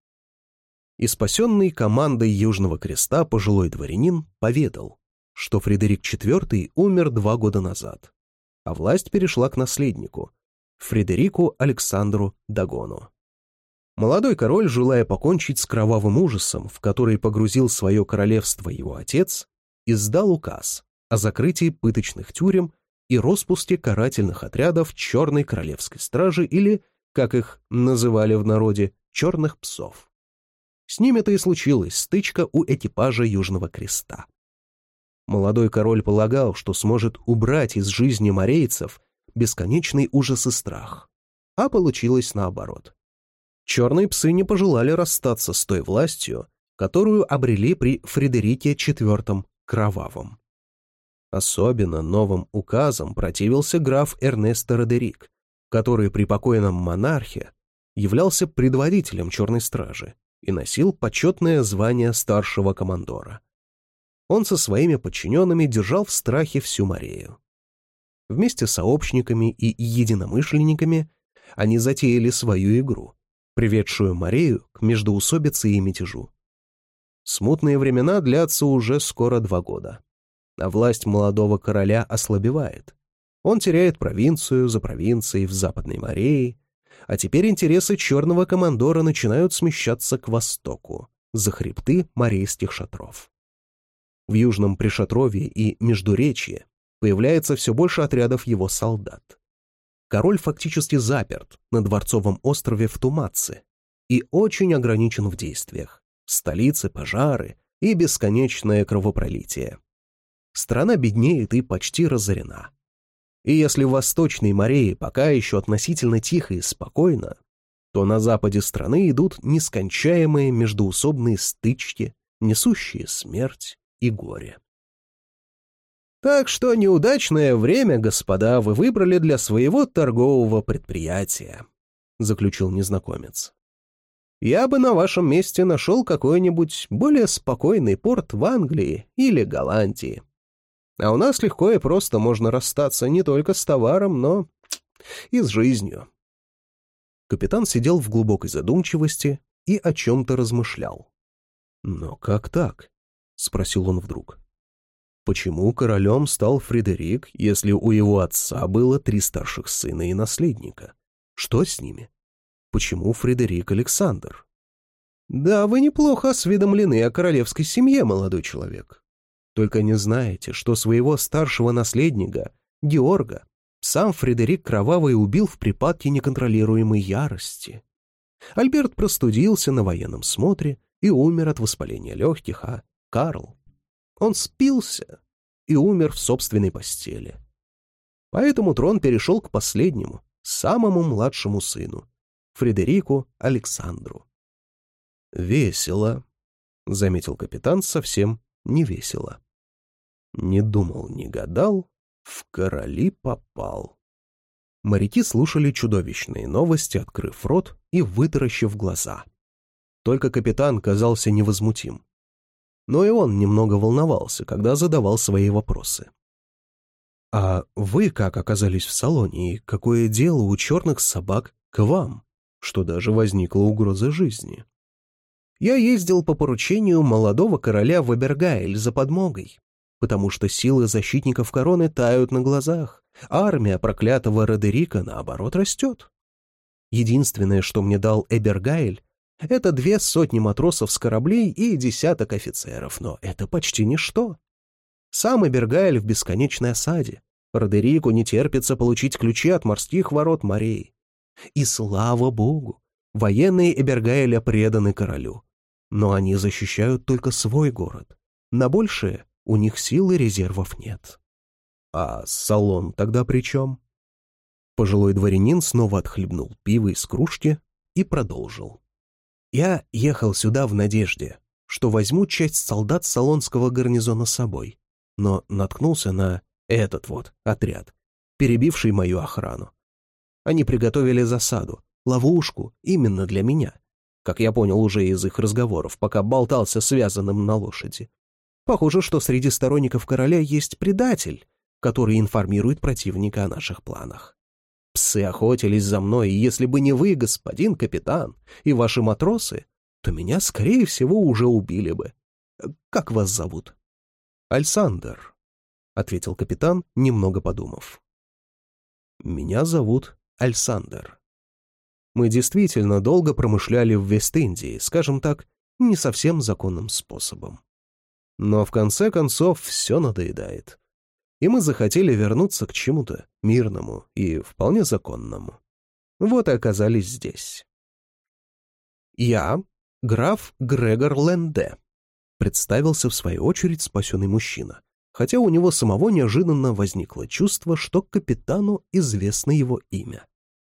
И спасенный командой Южного Креста пожилой дворянин поведал, что Фредерик четвёртый умер два года назад, а власть перешла к наследнику, Фредерику Александру Дагону. Молодой король, желая покончить с кровавым ужасом, в который погрузил свое королевство его отец, издал указ о закрытии пыточных тюрем и распуске карательных отрядов Черной Королевской Стражи или, как их называли в народе, Черных Псов. С ними-то и случилась стычка у экипажа Южного Креста. Молодой король полагал, что сможет убрать из жизни морейцев бесконечный ужас и страх, а получилось наоборот. Черные псы не пожелали расстаться с той властью, которую обрели при Фредерике четвёртом Кровавом. Особенно новым указом противился граф Эрнесто Родерик, который при покойном монархе являлся предводителем Черной Стражи и носил почетное звание старшего командора. Он со своими подчиненными держал в страхе всю Марею. Вместе с сообщниками и единомышленниками они затеяли свою игру, приведшую Марею к междоусобице и мятежу. Смутные времена длятся уже скоро два года, а власть молодого короля ослабевает. Он теряет провинцию за провинцией в Западной Марее, а теперь интересы черного командора начинают смещаться к востоку, за хребты Марейских шатров. В Южном Пришатровье и Междуречье появляется все больше отрядов его солдат. Король фактически заперт на Дворцовом острове в Тумаце и очень ограничен в действиях. В столице пожары и бесконечное кровопролитие. Страна беднеет и почти разорена. И если в Восточной Марее пока еще относительно тихо и спокойно, то на западе страны идут нескончаемые междоусобные стычки, несущие смерть и горе. Так что неудачное время, господа, вы выбрали для своего торгового предприятия, заключил незнакомец. Я бы на вашем месте нашел какой-нибудь более спокойный порт в Англии или Голландии. А у нас легко и просто можно расстаться не только с товаром, но и с жизнью. Капитан сидел в глубокой задумчивости и о чем-то размышлял. «Но как так?» — спросил он вдруг. «Почему королем стал Фредерик, если у его отца было три старших сына и наследника? Что с ними? Почему Фредерик Александр?» «Да, вы неплохо осведомлены о королевской семье, молодой человек. Только не знаете, что своего старшего наследника, Георга, сам Фредерик Кровавый убил в припадке неконтролируемой ярости. Альберт простудился на военном смотре и умер от воспаления легких, а Карл, он спился и умер в собственной постели. Поэтому трон перешел к последнему, самому младшему сыну, Фредерику Александру». «Весело», — заметил капитан совсем невесело. Не думал, не гадал, в короли попал. Моряки слушали чудовищные новости, открыв рот и вытаращив глаза. Только капитан казался невозмутим. Но и он немного волновался, когда задавал свои вопросы. «А вы как оказались в салоне, и какое дело у черных собак к вам, что даже возникла угроза жизни?» «Я ездил по поручению молодого короля в Эбергаэль за подмогой, потому что силы защитников короны тают на глазах, а армия проклятого Родерика, наоборот, растет. Единственное, что мне дал Эбергаэль, это две сотни матросов с кораблей и десяток офицеров, но это почти ничто. Сам Эбергаэль в бесконечной осаде. Родерику не терпится получить ключи от морских ворот морей. И слава богу, военные Эбергаэля преданы королю. Но они защищают только свой город. На большее у них сил и резервов нет». «А салон тогда при чем?» Пожилой дворянин снова отхлебнул пиво из кружки и продолжил. «Я ехал сюда в надежде, что возьму часть солдат салонского гарнизона с собой, но наткнулся на этот вот отряд, перебивший мою охрану. Они приготовили засаду, ловушку именно для меня, как я понял уже из их разговоров, пока болтался связанным на лошади. Похоже, что среди сторонников короля есть предатель, который информирует противника о наших планах. Псы охотились за мной, и если бы не вы, господин капитан, и ваши матросы, то меня, скорее всего, уже убили бы. Как вас зовут?» «Альсандер», — ответил капитан, немного подумав. «Меня зовут Альсандер. Мы действительно долго промышляли в Вест-Индии, скажем так, не совсем законным способом. Но в конце концов все надоедает. И мы захотели вернуться к чему-то мирному и вполне законному. Вот и оказались здесь. Я граф Грегор Ленде», — представился в свою очередь спасенный мужчина, хотя у него самого неожиданно возникло чувство, что капитану известно его имя.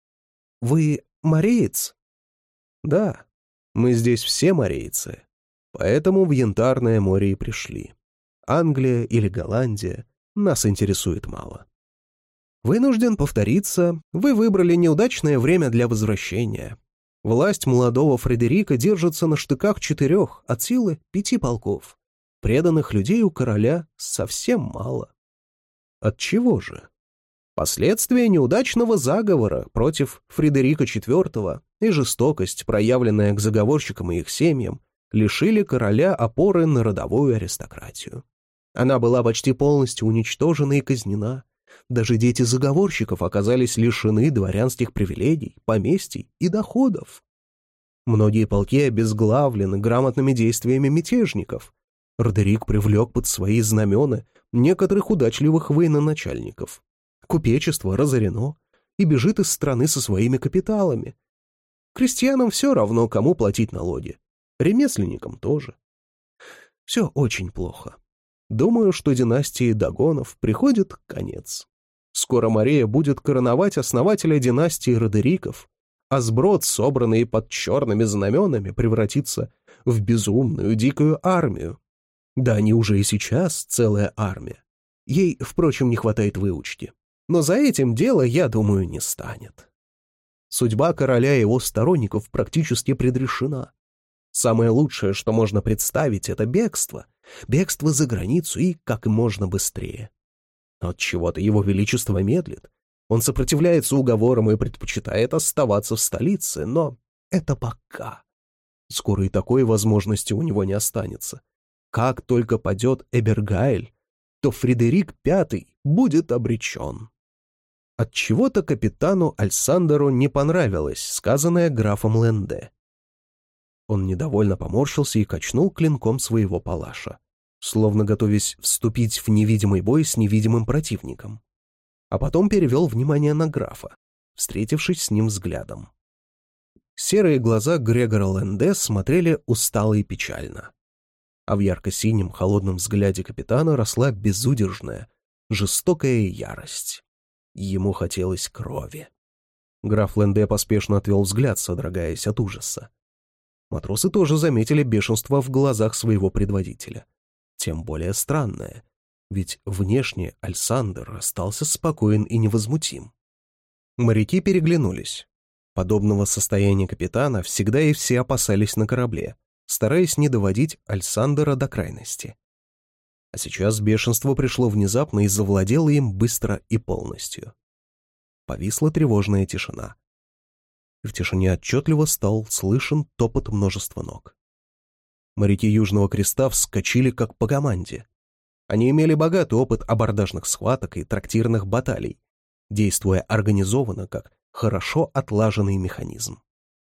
«Вы мореец?» «Да, мы здесь все морейцы, поэтому в Янтарное море и пришли. Англия или Голландия нас интересует мало. Вынужден повториться, вы выбрали неудачное время для возвращения. Власть молодого Фредерика держится на штыках четырех, от силы пяти полков. Преданных людей у короля совсем мало. От чего же? Последствия неудачного заговора против Фредерика четвёртого и жестокость, проявленная к заговорщикам и их семьям, лишили короля опоры на родовую аристократию. Она была почти полностью уничтожена и казнена. Даже дети заговорщиков оказались лишены дворянских привилегий, поместий и доходов. Многие полки обезглавлены грамотными действиями мятежников. Родерик привлек под свои знамена некоторых удачливых военачальников. Купечество разорено и бежит из страны со своими капиталами. Крестьянам все равно, кому платить налоги. Ремесленникам тоже. Все очень плохо. Думаю, что династии Дагонов приходит конец. Скоро Мария будет короновать основателя династии Родериков, а сброд, собранный под черными знаменами, превратится в безумную дикую армию. Да они уже и сейчас целая армия. Ей, впрочем, не хватает выучки. Но за этим дело, я думаю, не станет. Судьба короля и его сторонников практически предрешена. Самое лучшее, что можно представить, это бегство. Бегство за границу и как можно быстрее. От чего-то его величество медлит. Он сопротивляется уговорам и предпочитает оставаться в столице, но это пока. Скоро и такой возможности у него не останется. Как только падет Эбергаэль, то Фредерик Пятый будет обречен. Отчего-то капитану Альсандеру не понравилось сказанное графом Ленде. Он недовольно поморщился и качнул клинком своего палаша, словно готовясь вступить в невидимый бой с невидимым противником. А потом перевел внимание на графа, встретившись с ним взглядом. Серые глаза Грегора Ленде смотрели устало и печально, а в ярко-синем холодном взгляде капитана росла безудержная, жестокая ярость. Ему хотелось крови. Граф Ленде поспешно отвел взгляд, содрогаясь от ужаса. Матросы тоже заметили бешенство в глазах своего предводителя. Тем более странное, ведь внешне Альсандер остался спокоен и невозмутим. Моряки переглянулись. Подобного состояния капитана всегда и все опасались на корабле, стараясь не доводить Альсандера до крайности. А сейчас бешенство пришло внезапно и завладело им быстро и полностью. Повисла тревожная тишина. И в тишине отчетливо стал слышен топот множества ног. Моряки Южного Креста вскочили как по команде. Они имели богатый опыт абордажных схваток и трактирных баталий, действуя организованно, как хорошо отлаженный механизм.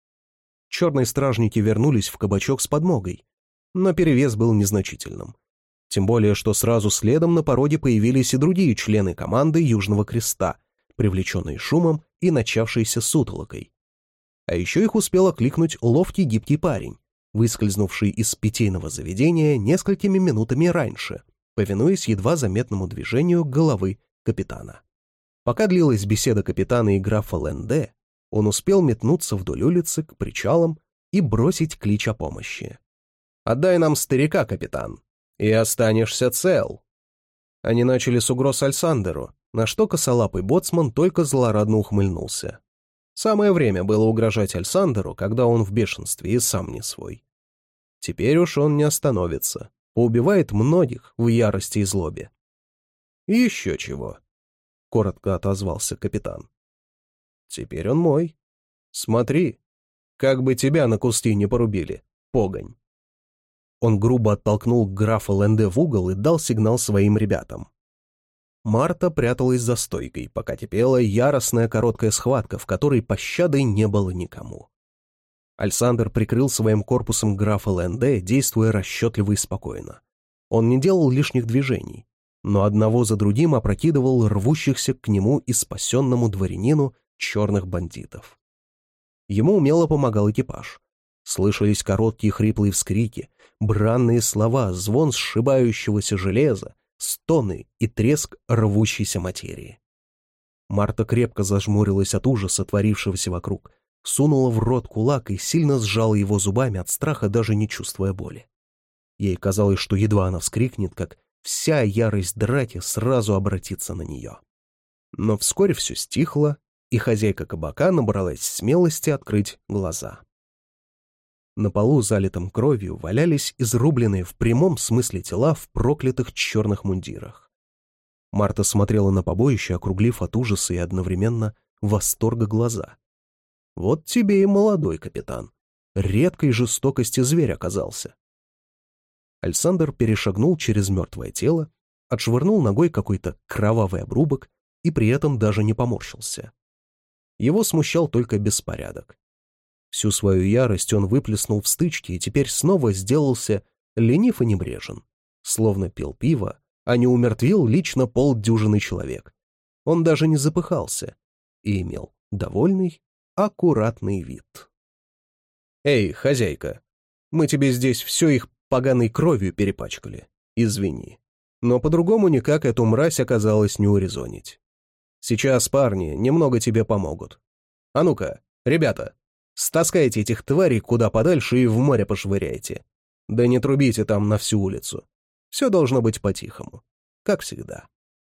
Черные стражники вернулись в кабачок с подмогой, но перевес был незначительным. Тем более, что сразу следом на породе появились и другие члены команды Южного Креста, привлеченные шумом и начавшейся сутолокой. А еще их успел окликнуть ловкий гибкий парень, выскользнувший из питейного заведения несколькими минутами раньше, повинуясь едва заметному движению головы капитана. Пока длилась беседа капитана и графа Ленде, он успел метнуться вдоль улицы к причалам и бросить клич о помощи. «Отдай нам старика, капитан, и останешься цел». Они начали с угроз Альсандеру, на что косолапый боцман только злорадно ухмыльнулся. Самое время было угрожать Альсандеру, когда он в бешенстве и сам не свой. Теперь уж он не остановится, поубивает многих в ярости и злобе. «И еще чего», — коротко отозвался капитан. «Теперь он мой. Смотри, как бы тебя на куски не порубили, погонь». Он грубо оттолкнул графа Ленде в угол и дал сигнал своим ребятам. Марта пряталась за стойкой, пока кипела яростная короткая схватка, в которой пощады не было никому. Альсандер прикрыл своим корпусом графа Ленде, действуя расчетливо и спокойно. Он не делал лишних движений, но одного за другим опрокидывал рвущихся к нему и спасенному дворянину черных бандитов. Ему умело помогал экипаж. Слышались короткие хриплые вскрики, бранные слова, звон сшибающегося железа, стоны и треск рвущейся материи. Марта крепко зажмурилась от ужаса, творившегося вокруг, сунула в рот кулак и сильно сжала его зубами от страха, даже не чувствуя боли. Ей казалось, что едва она вскрикнет, как вся ярость драки сразу обратится на нее. Но вскоре все стихло, и хозяйка кабака набралась смелости открыть глаза. На полу, залитом кровью, валялись изрубленные в прямом смысле тела в проклятых черных мундирах. Марта смотрела на побоище, округлив от ужаса и одновременно восторга глаза. Вот тебе и молодой капитан. Редкой жестокости зверь оказался. Альсандер перешагнул через мертвое тело, отшвырнул ногой какой-то кровавый обрубок и при этом даже не поморщился. Его смущал только беспорядок. Всю свою ярость он выплеснул в стычке и теперь снова сделался ленив и небрежен, словно пил пиво, а не умертвил лично полдюжины человек. Он даже не запыхался и имел довольный, аккуратный вид. «Эй, хозяйка, мы тебе здесь все их поганой кровью перепачкали. Извини. Но по-другому никак эту мразь оказалось не урезонить. Сейчас парни немного тебе помогут. А ну-ка, ребята, стаскайте этих тварей куда подальше и в море пошвыряйте. Да не трубите там на всю улицу. Все должно быть по-тихому, как всегда».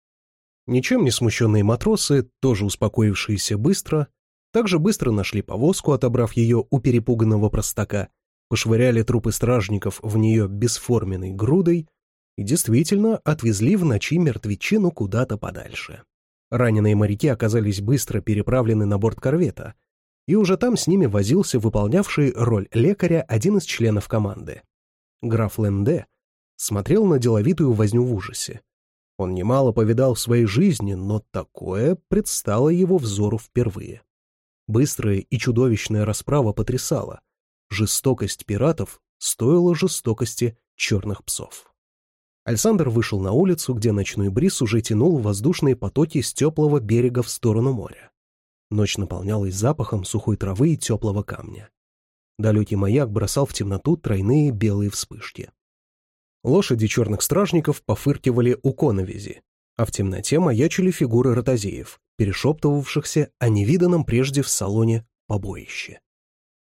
Ничем не смущенные матросы, тоже успокоившиеся быстро, также быстро нашли повозку, отобрав ее у перепуганного простака, пошвыряли трупы стражников в нее бесформенной грудой и действительно отвезли в ночи мертвечину куда-то подальше. Раненые моряки оказались быстро переправлены на борт корвета, и уже там с ними возился выполнявший роль лекаря один из членов команды. Граф Ленде смотрел на деловитую возню в ужасе. Он немало повидал в своей жизни, но такое предстало его взору впервые. Быстрая и чудовищная расправа потрясала. Жестокость пиратов стоила жестокости черных псов. Альсандер вышел на улицу, где ночной бриз уже тянул воздушные потоки с теплого берега в сторону моря. Ночь наполнялась запахом сухой травы и теплого камня. Далекий маяк бросал в темноту тройные белые вспышки. Лошади черных стражников пофыркивали у коновизи, а в темноте маячили фигуры ротозеев, перешептывавшихся о невиданном прежде в салоне побоище.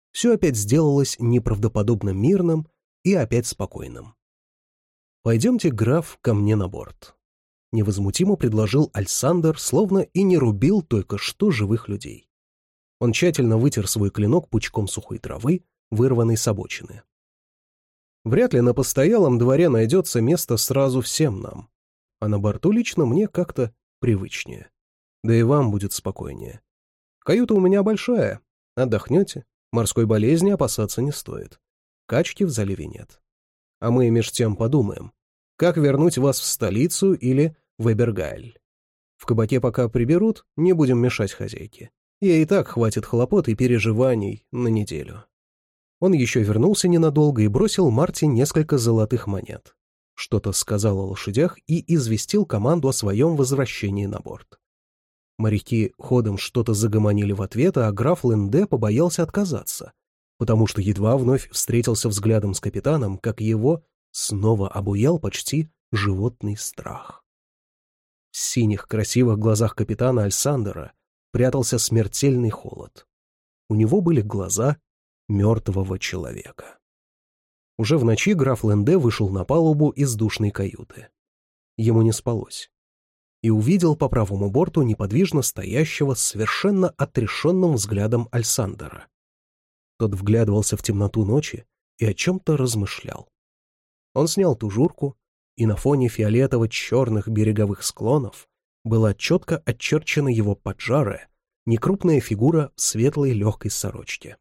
все опять сделалось неправдоподобно мирным и опять спокойным. «Пойдемте, граф, ко мне на борт», — невозмутимо предложил Альсандер, словно и не рубил только что живых людей. Он тщательно вытер свой клинок пучком сухой травы, вырванной с обочины. «Вряд ли на постоялом дворе найдется место сразу всем нам, а на борту лично мне как-то привычнее. Да и вам будет спокойнее. Каюта у меня большая, отдохнете, морской болезни опасаться не стоит. Качки в заливе нет. А мы меж тем подумаем, как вернуть вас в столицу или в Эбергайль. В кабаке пока приберут, не будем мешать хозяйке. Ей и так хватит хлопот и переживаний на неделю». Он еще вернулся ненадолго и бросил Марте несколько золотых монет. Что-то сказал о лошадях и известил команду о своем возвращении на борт. Моряки ходом что-то загомонили в ответ, а граф Ленде побоялся отказаться, потому что едва вновь встретился взглядом с капитаном, как его снова обуял почти животный страх. В синих красивых глазах капитана Альсандера прятался смертельный холод. У него были глаза мертвого человека. Уже в ночи граф Ленде вышел на палубу из душной каюты. Ему не спалось. И увидел по правому борту неподвижно стоящего с совершенно отрешенным взглядом Альсандера. Тот вглядывался в темноту ночи и о чем-то размышлял. Он снял тужурку, и на фоне фиолетово-черных береговых склонов была четко отчерчена его поджарая, некрупная фигура в светлой легкой сорочке.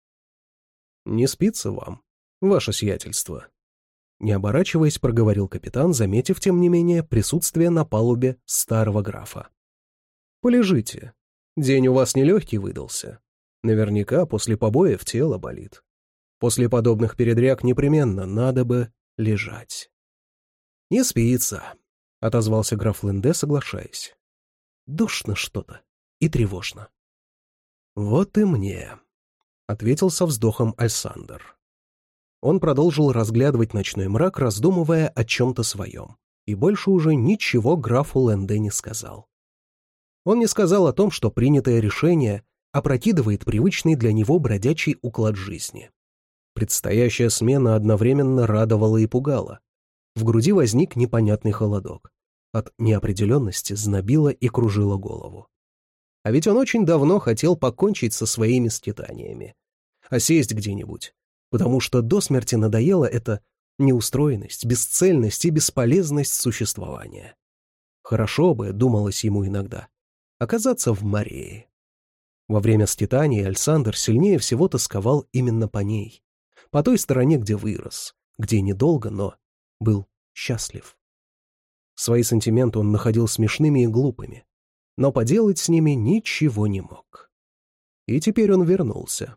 «Не спится вам, ваше сиятельство?» Не оборачиваясь, проговорил капитан, заметив, тем не менее, присутствие на палубе старого графа. «Полежите. День у вас нелегкий выдался. Наверняка после побоев тело болит. После подобных передряг непременно надо бы лежать». «Не спится», — отозвался граф Ленде, соглашаясь. «Душно что-то и тревожно». «Вот и мне», — ответил со вздохом Альсандер. Он продолжил разглядывать ночной мрак, раздумывая о чем-то своем, и больше уже ничего графу Ленде не сказал. Он не сказал о том, что принятое решение опрокидывает привычный для него бродячий уклад жизни. Предстоящая смена одновременно радовала и пугала. В груди возник непонятный холодок. От неопределенности знобило и кружило голову. А ведь он очень давно хотел покончить со своими скитаниями. Осесть где-нибудь, потому что до смерти надоела эта неустроенность, бесцельность и бесполезность существования. Хорошо бы, думалось ему иногда, оказаться в Морее. Во время скитаний Альсандер сильнее всего тосковал именно по ней, по той стороне, где вырос, где недолго, но был счастлив. Свои сантименты он находил смешными и глупыми, но поделать с ними ничего не мог. И теперь он вернулся.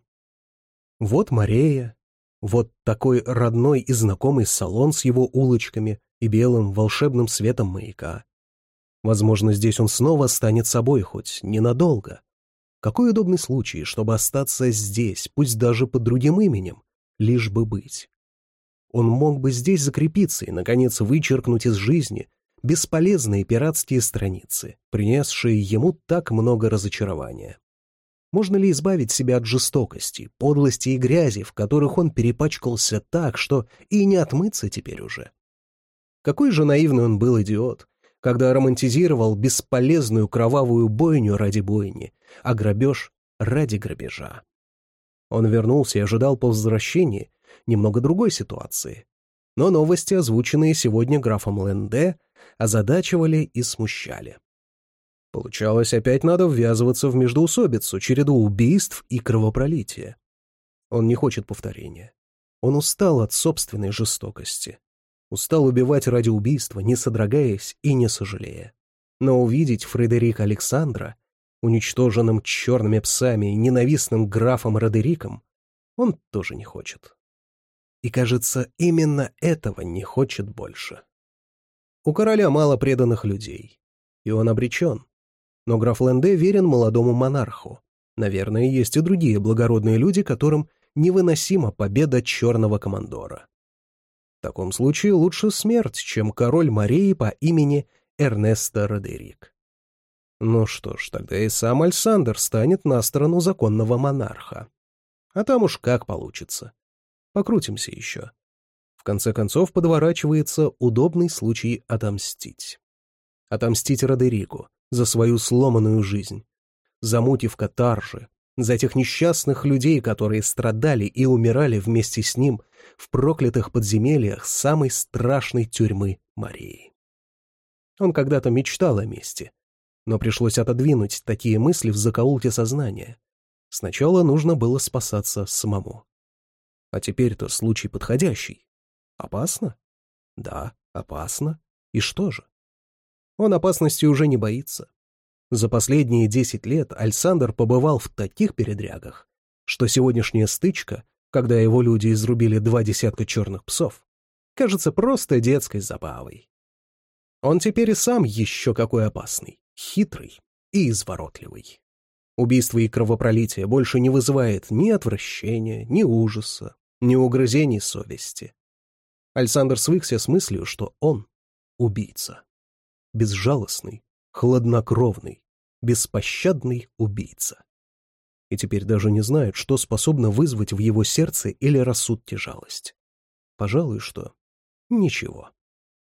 Вот Морея, вот такой родной и знакомый салон с его улочками и белым волшебным светом маяка. Возможно, здесь он снова станет собой, хоть ненадолго. Какой удобный случай, чтобы остаться здесь, пусть даже под другим именем, лишь бы быть. Он мог бы здесь закрепиться и, наконец, вычеркнуть из жизни бесполезные пиратские страницы, принесшие ему так много разочарования. Можно ли избавить себя от жестокости, подлости и грязи, в которых он перепачкался так, что и не отмыться теперь уже? Какой же наивный он был идиот, когда романтизировал бесполезную кровавую бойню ради бойни, а грабеж ради грабежа. Он вернулся и ожидал по возвращении немного другой ситуации. Но новости, озвученные сегодня графом Ленде, озадачивали и смущали. Получалось, опять надо ввязываться в междоусобицу, череду убийств и кровопролития. Он не хочет повторения. Он устал от собственной жестокости. Устал убивать ради убийства, не содрогаясь и не сожалея. Но увидеть Фредерика Александра, уничтоженным черными псами и ненавистным графом Родериком, он тоже не хочет. И, кажется, именно этого не хочет больше. У короля мало преданных людей, и он обречен. Но граф Ленде верен молодому монарху. Наверное, есть и другие благородные люди, которым невыносима победа черного командора. В таком случае лучше смерть, чем король Мореи по имени Эрнесто Родерик. Ну что ж, тогда и сам Альсандер станет на сторону законного монарха. А там уж как получится. Покрутимся еще. В конце концов подворачивается удобный случай отомстить. Отомстить Родерику за свою сломанную жизнь, за муки в каторже, за тех несчастных людей, которые страдали и умирали вместе с ним в проклятых подземельях самой страшной тюрьмы Мории. Он когда-то мечтал о мести, но пришлось отодвинуть такие мысли в закоулке сознания. Сначала нужно было спасаться самому. А теперь-то случай подходящий. Опасно? Да, опасно. И что же? Он опасности уже не боится. За последние десять лет Альсандер побывал в таких передрягах, что сегодняшняя стычка, когда его люди изрубили два десятка черных псов, кажется просто детской забавой. Он теперь и сам еще какой опасный, хитрый и изворотливый. Убийство и кровопролитие больше не вызывает ни отвращения, ни ужаса, ни угрызений совести. Альсандер свыкся с мыслью, что он — убийца. Безжалостный, хладнокровный, беспощадный убийца. И теперь даже не знает, что способно вызвать в его сердце или рассудке жалость. Пожалуй, что ничего.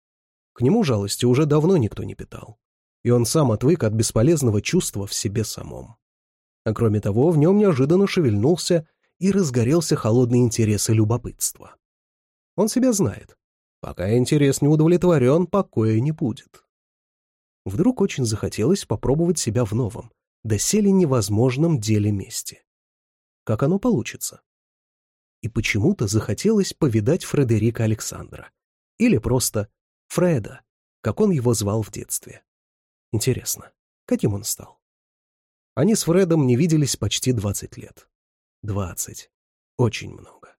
К нему жалости уже давно никто не питал, и он сам отвык от бесполезного чувства в себе самом. А кроме того, в нем неожиданно шевельнулся и разгорелся холодный интерес и любопытство. Он себя знает. Пока интерес не удовлетворен, покоя не будет. Вдруг очень захотелось попробовать себя в новом, доселе невозможном деле мести. Как оно получится? И почему-то захотелось повидать Фредерика Александра. Или просто Фреда, как он его звал в детстве. Интересно, каким он стал? Они с Фредом не виделись почти двадцать лет. Двадцать. Очень много.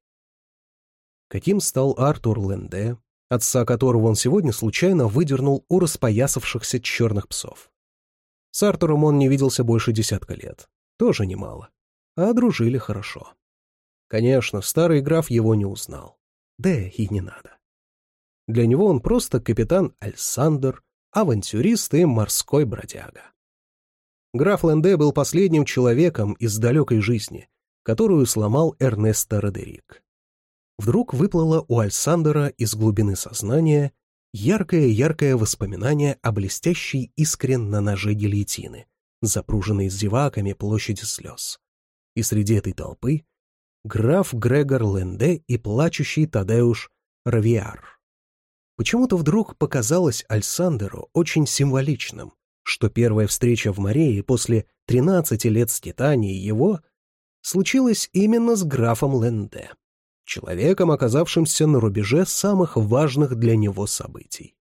Каким стал Артур Ленде, отца которого он сегодня случайно выдернул у распоясавшихся черных псов? С Артуром он не виделся больше десятка лет. Тоже немало. А дружили хорошо. Конечно, старый граф его не узнал. Да и не надо. Для него он просто капитан Альсандер, авантюрист и морской бродяга. Граф Ленде был последним человеком из далекой жизни, которую сломал Эрнесто Родерик. Вдруг выплыло у Альсандера из глубины сознания яркое-яркое воспоминание о блестящей искре на ноже гильотины, запруженной зеваками площади слез. И среди этой толпы граф Грегор Ленде и плачущий Тадеуш Равиар. Почему-то вдруг показалось Альсандеру очень символичным, что первая встреча в Морее после тринадцати лет скитаний его случилась именно с графом Ленде, человеком, оказавшимся на рубеже самых важных для него событий.